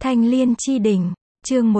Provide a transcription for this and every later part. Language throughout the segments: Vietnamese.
Thanh Liên chi đỉnh, chương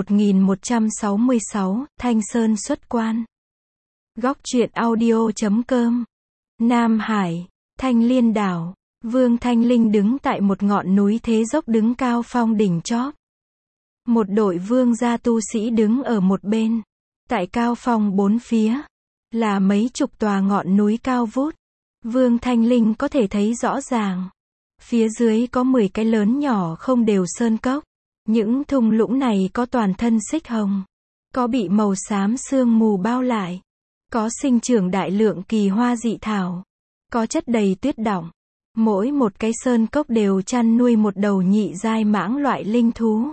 1166, Thanh Sơn xuất quan. Góc truyện audio.com. Nam Hải, Thanh Liên đảo, Vương Thanh Linh đứng tại một ngọn núi thế dốc đứng cao phong đỉnh chóp. Một đội vương gia tu sĩ đứng ở một bên. Tại cao phong bốn phía, là mấy chục tòa ngọn núi cao vút. Vương Thanh Linh có thể thấy rõ ràng. Phía dưới có 10 cái lớn nhỏ không đều sơn cốc. Những thung lũng này có toàn thân xích hồng. Có bị màu xám sương mù bao lại. Có sinh trưởng đại lượng kỳ hoa dị thảo. Có chất đầy tuyết đọng. Mỗi một cái sơn cốc đều chăn nuôi một đầu nhị giai mãng loại linh thú.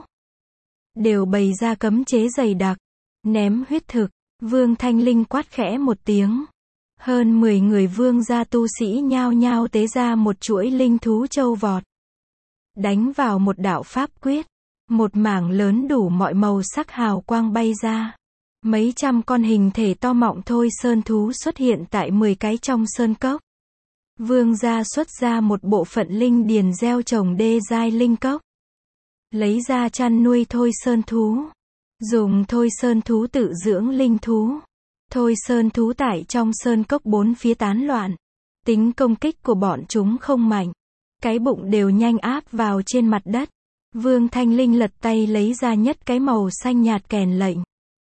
Đều bày ra cấm chế dày đặc. Ném huyết thực. Vương Thanh Linh quát khẽ một tiếng. Hơn 10 người vương gia tu sĩ nhao nhao tế ra một chuỗi linh thú châu vọt. Đánh vào một đạo pháp quyết. Một mảng lớn đủ mọi màu sắc hào quang bay ra. Mấy trăm con hình thể to mọng thôi sơn thú xuất hiện tại 10 cái trong sơn cốc. Vương gia xuất ra một bộ phận linh điền gieo trồng đê giai linh cốc. Lấy ra chăn nuôi thôi sơn thú. Dùng thôi sơn thú tự dưỡng linh thú. Thôi sơn thú tại trong sơn cốc bốn phía tán loạn. Tính công kích của bọn chúng không mạnh. Cái bụng đều nhanh áp vào trên mặt đất. Vương Thanh Linh lật tay lấy ra nhất cái màu xanh nhạt kèn lệnh.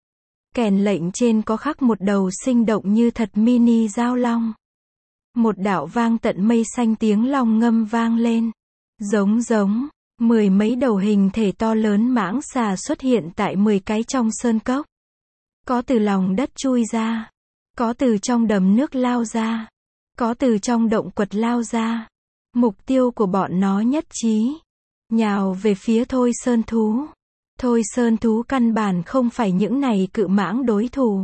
Kèn lệnh trên có khắc một đầu sinh động như thật mini dao long. Một đạo vang tận mây xanh tiếng long ngâm vang lên. Giống, 10 mấy đầu hình thể to lớn mãng xà xuất hiện tại 10 cái trong sơn cốc. Có từ lòng đất chui ra. Có từ trong đầm nước lao ra. Có từ trong động quật lao ra. Mục tiêu của bọn nó nhất trí. Nhào về phía thôi sơn thú. Thôi sơn thú căn bản không phải những này cự mãng đối thủ.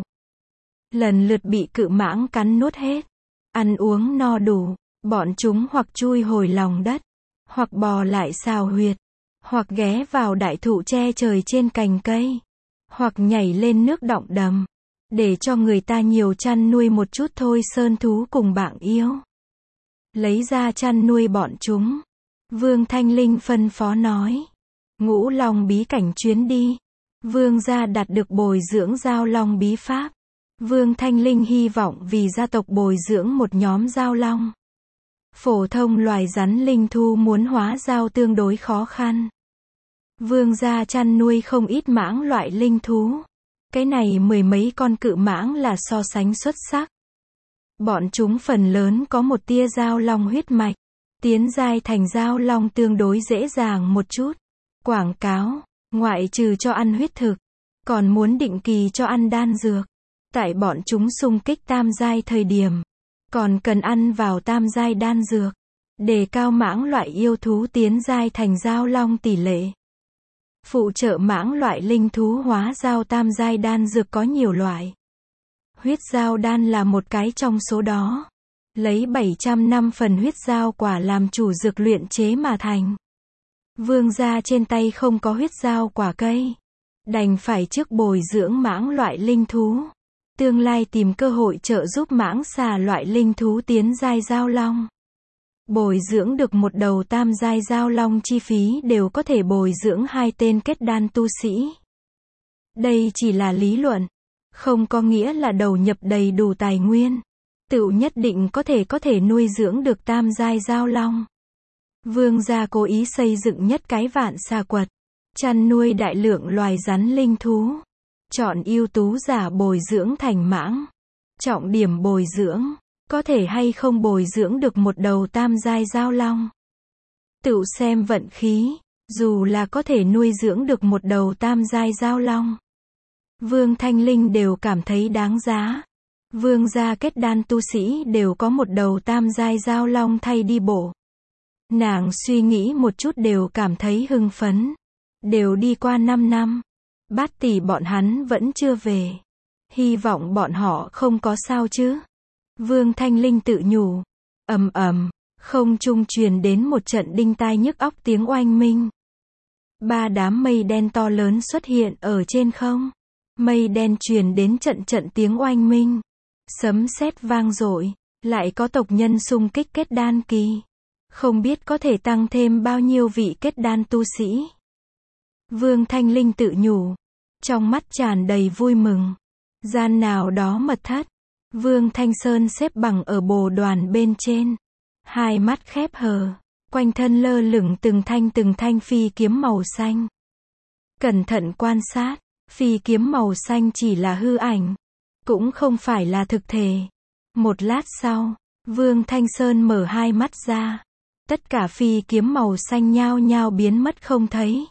Lần lượt bị cự mãng cắn nuốt hết. Ăn uống no đủ. Bọn chúng hoặc chui hồi lòng đất. Hoặc bò lại xào huyệt. Hoặc ghé vào đại thụ che trời trên cành cây. Hoặc nhảy lên nước đọng đầm. Để cho người ta nhiều chăn nuôi một chút thôi sơn thú cùng bạn yêu. Lấy ra chăn nuôi bọn chúng. Vương Thanh Linh phân phó nói. Ngũ Long bí cảnh chuyến đi. Vương gia đạt được bồi dưỡng giao long bí pháp. Vương Thanh Linh hy vọng vì gia tộc bồi dưỡng một nhóm giao long. Phổ thông loài rắn linh thu muốn hóa giao tương đối khó khăn. Vương gia chăn nuôi không ít mãng loại linh thú. Cái này 10 mấy con cự mãng là so sánh xuất sắc. Bọn chúng phần lớn có một tia giao long huyết mạch. Tiến giai thành giao long tương đối dễ dàng một chút. Quảng cáo, ngoại trừ cho ăn huyết thực, còn muốn định kỳ cho ăn đan dược. Tại bọn chúng xung kích tam giai thời điểm, còn cần ăn vào tam giai đan dược. Đề cao mãng loại yêu thú tiến giai thành giao long tỷ lệ. Phụ trợ mãng loại linh thú hóa giao tam giai đan dược có nhiều loại. Huyết giao đan là một cái trong số đó. Lấy 700 năm phần huyết giao quả làm chủ dược luyện chế mà thành. Vương gia trên tay không có huyết giao quả cây. Đành phải trước bồi dưỡng mãng loại linh thú. Tương lai tìm cơ hội trợ giúp mãng xà loại linh thú tiến giai giao long. Bồi dưỡng được một đầu tam giai giao long chi phí đều có thể bồi dưỡng 2 tên kết đan tu sĩ. Đây chỉ là lý luận. Không có nghĩa là đầu nhập đầy đủ tài nguyên. Tựu nhất định có thể nuôi dưỡng được tam giai giao long. Vương gia cố ý xây dựng nhất cái vạn xà quật. Chăn nuôi đại lượng loài rắn linh thú. Chọn ưu tú giả bồi dưỡng thành mãng. Trọng điểm bồi dưỡng. Có thể hay không bồi dưỡng được một đầu tam giai giao long. Tựu xem vận khí. Dù là có thể nuôi dưỡng được một đầu tam giai giao long. Vương Thanh Linh đều cảm thấy đáng giá. Vương gia kết đan tu sĩ đều có một đầu tam giai giao long thay đi bộ. Nàng suy nghĩ một chút đều cảm thấy hưng phấn. Đều đi qua 5 năm. Bát tỷ bọn hắn vẫn chưa về. Hy vọng bọn họ không có sao chứ. Vương Thanh Linh tự nhủ. Ầm, không trung truyền đến một trận đinh tai nhức óc tiếng oanh minh. 3 đám mây đen to lớn xuất hiện ở trên không. Mây đen truyền đến trận tiếng oanh minh. Sấm sét vang dội, lại có tộc nhân xung kích kết đan kỳ. Không biết có thể tăng thêm bao nhiêu vị kết đan tu sĩ. Vương Thanh Linh tự nhủ. Trong mắt tràn đầy vui mừng. Gian nào đó mật thất. Vương Thanh Sơn xếp bằng ở bồ đoàn bên trên. Hai mắt khép hờ. Quanh thân lơ lửng từng thanh phi kiếm màu xanh. Cẩn thận quan sát. Phi kiếm màu xanh chỉ là hư ảnh. Cũng không phải là thực thể. Một lát sau, Vương Thanh Sơn mở hai mắt ra. Tất cả phi kiếm màu xanh nhao nhao biến mất không thấy.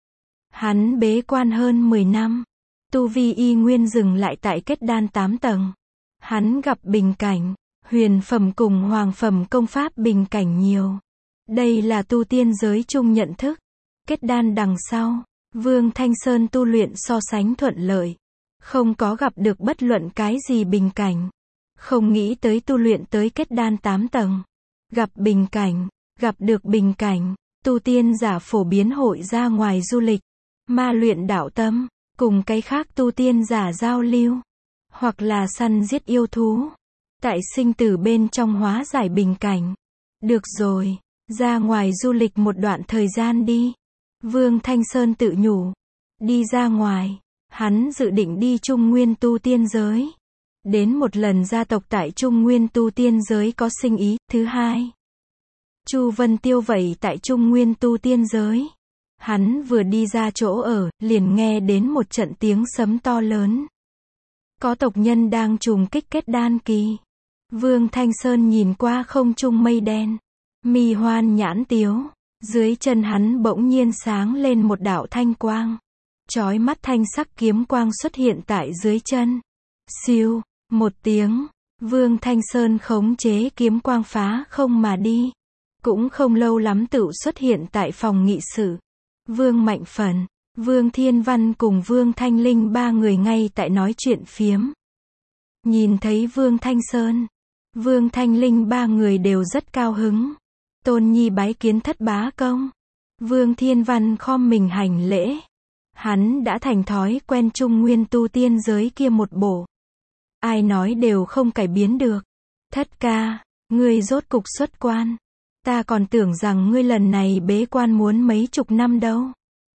Hắn bế quan hơn 10 năm. Tu vi y nguyên dừng lại tại kết đan 8 tầng. Hắn gặp bình cảnh, huyền phẩm cùng hoàng phẩm công pháp bình cảnh nhiều. Đây là tu tiên giới chung nhận thức. Kết đan đằng sau, Vương Thanh Sơn tu luyện so sánh thuận lợi. Không có gặp được bất luận cái gì bình cảnh. Không nghĩ tới tu luyện tới kết đan 8 tầng. Gặp bình cảnh, gặp được bình cảnh, tu tiên giả phổ biến hội ra ngoài du lịch, ma luyện đạo tâm, cùng cái khác tu tiên giả giao lưu, hoặc là săn giết yêu thú, tại sinh tử bên trong hóa giải bình cảnh. Được rồi, ra ngoài du lịch một đoạn thời gian đi. Vương Thanh Sơn tự nhủ. Đi ra ngoài, hắn dự định đi Trung Nguyên tu tiên giới. Đến một lần gia tộc tại Trung Nguyên tu tiên giới có sinh ý. Thứ hai, Chu Vân Tiêu vậy tại Trung Nguyên tu tiên giới. Hắn vừa đi ra chỗ ở, liền nghe đến một trận tiếng sấm to lớn. Có tộc nhân đang trùng kích kết đan kỳ. Vương Thanh Sơn nhìn qua không trung mây đen. Mi hoan nhãn tiếu. Dưới chân hắn bỗng nhiên sáng lên một đạo thanh quang. Chói mắt thanh sắc kiếm quang xuất hiện tại dưới chân. Siêu, một tiếng. Vương Thanh Sơn khống chế kiếm quang phá không mà đi. Cũng không lâu lắm tự xuất hiện tại phòng nghị sự. Vương Mạnh Phần, Vương Thiên Văn cùng Vương Thanh Linh ba người ngay tại nói chuyện phiếm. Nhìn thấy Vương Thanh Sơn, Vương Thanh Linh ba người đều rất cao hứng. Tôn Nhi bái kiến thất bá công. Vương Thiên Văn khom mình hành lễ. Hắn đã thành thói quen Trung Nguyên tu tiên giới kia một bộ. Ai nói đều không cải biến được. Thất ca, ngươi rốt cục xuất quan. Ta còn tưởng rằng ngươi lần này bế quan muốn mấy chục năm đâu.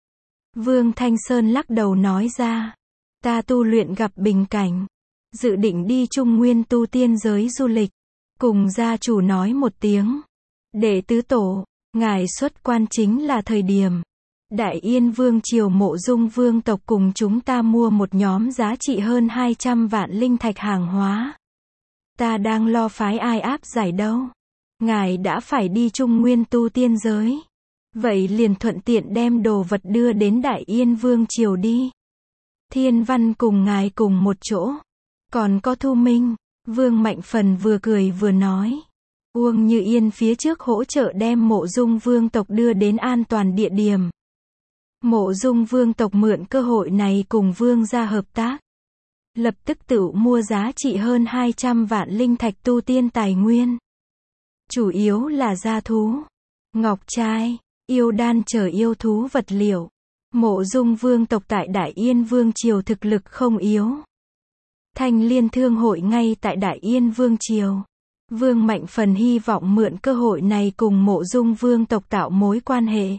Vương Thanh Sơn lắc đầu nói ra. Ta tu luyện gặp bình cảnh. Dự định đi Trung Nguyên tu tiên giới du lịch. Cùng gia chủ nói một tiếng. Đệ tứ tổ, ngài xuất quan chính là thời điểm. Đại Yên Vương triều Mộ Dung Vương tộc cùng chúng ta mua một nhóm giá trị hơn 200 vạn linh thạch hàng hóa. Ta đang lo phái ai áp giải đâu. Ngài đã phải đi Trung Nguyên tu tiên giới. Vậy liền thuận tiện đem đồ vật đưa đến Đại Yên Vương triều đi. Thiên Văn cùng ngài cùng một chỗ. Còn có Thu Minh. Vương Mạnh Phần vừa cười vừa nói. Uông Như Yên phía trước hỗ trợ đem Mộ Dung Vương tộc đưa đến an toàn địa điểm. Mộ Dung Vương tộc mượn cơ hội này cùng Vương gia hợp tác. Lập tức tự mua giá trị hơn 200 vạn linh thạch tu tiên tài nguyên. Chủ yếu là gia thú, ngọc trai, yêu đan chờ yêu thú vật liệu. Mộ Dung Vương tộc tại Đại Yên Vương triều thực lực không yếu. Thanh Liên Thương hội ngay tại Đại Yên Vương triều. Vương Mạnh Phần hy vọng mượn cơ hội này cùng Mộ Dung Vương tộc tạo mối quan hệ.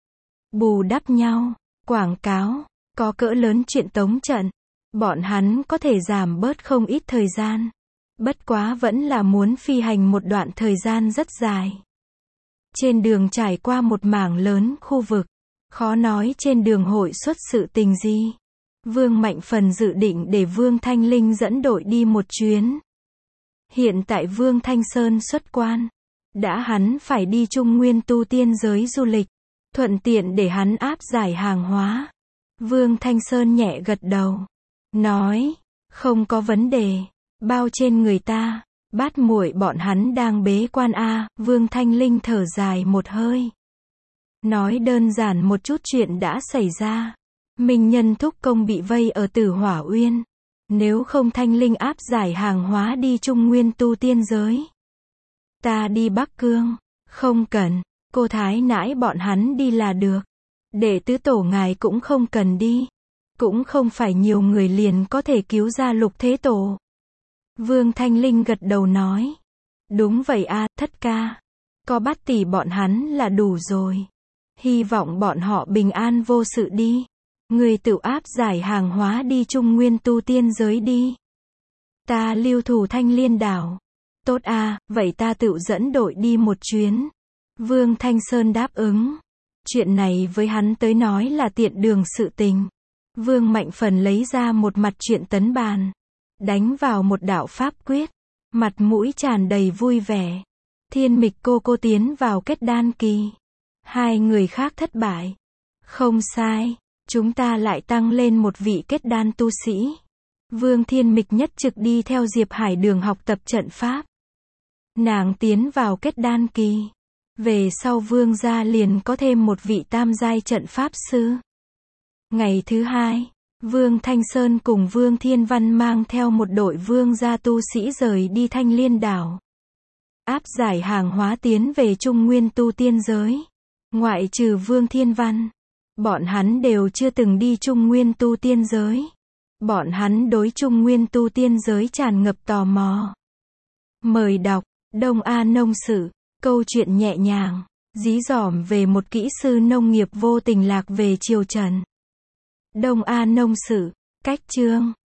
Bù đắp nhau, quảng cáo, có cỡ lớn chuyện tống trận. Bọn hắn có thể giảm bớt không ít thời gian. Bất quá vẫn là muốn phi hành một đoạn thời gian rất dài. Trên đường trải qua một mảng lớn khu vực. Khó nói trên đường hội xuất sự tình gì. Vương Mạnh Phần dự định để Vương Thanh Linh dẫn đội đi một chuyến. Hiện tại Vương Thanh Sơn xuất quan. Đã hắn phải đi Trung Nguyên tu tiên giới du lịch. Thuận tiện để hắn áp giải hàng hóa. Vương Thanh Sơn nhẹ gật đầu. Nói, không có vấn đề. Bao trên người ta. Bát muội bọn hắn đang bế quan a. Vương Thanh Linh thở dài một hơi. Nói đơn giản một chút chuyện đã xảy ra. Minh Nhân thúc công bị vây ở Tử Hỏa Uyên. Nếu không Thanh Linh áp giải hàng hóa đi Trung Nguyên tu tiên giới. Ta đi Bắc Cương. Không cần. Cô Thái nãi bọn hắn đi là được. Đệ tứ tổ ngài cũng không cần đi. Cũng không phải nhiều người liền có thể cứu ra Lục Thế Tổ. Vương Thanh Linh gật đầu nói. Đúng vậy a, thất ca. Có Bát tỷ bọn hắn là đủ rồi. Hy vọng bọn họ bình an vô sự đi. Người tự áp giải hàng hóa đi Trung Nguyên tu tiên giới đi. Ta lưu thủ Thanh Liên đảo. Tốt à, vậy ta tự dẫn đội đi một chuyến. Vương Thanh Sơn đáp ứng. Chuyện này với hắn tới nói là tiện đường sự tình. Vương Mạnh Phần lấy ra một mặt truyện tấn bàn. Đánh vào một đạo pháp quyết. Mặt mũi tràn đầy vui vẻ. Thiên Mịch cô tiến vào kết đan kỳ. Hai người khác thất bại. Không sai, chúng ta lại tăng lên một vị kết đan tu sĩ. Vương Thiên Mịch nhất trực đi theo Diệp Hải Đường học tập trận pháp. Nàng tiến vào kết đan kỳ. Về sau Vương gia liền có thêm một vị tam giai trận pháp sư. Ngày thứ hai, Vương Thanh Sơn cùng Vương Thiên Văn mang theo một đội Vương gia tu sĩ rời đi Thanh Liên đảo. Áp giải hàng hóa tiến về Trung Nguyên tu tiên giới. Ngoại trừ Vương Thiên Văn, bọn hắn đều chưa từng đi Trung Nguyên tu tiên giới. Bọn hắn đối Trung Nguyên tu tiên giới tràn ngập tò mò. Mời đọc, Đông A Nông Sự, câu chuyện nhẹ nhàng, dí dỏm về một kỹ sư nông nghiệp vô tình lạc về triều Trần. Đông A Nông Sự, cách chương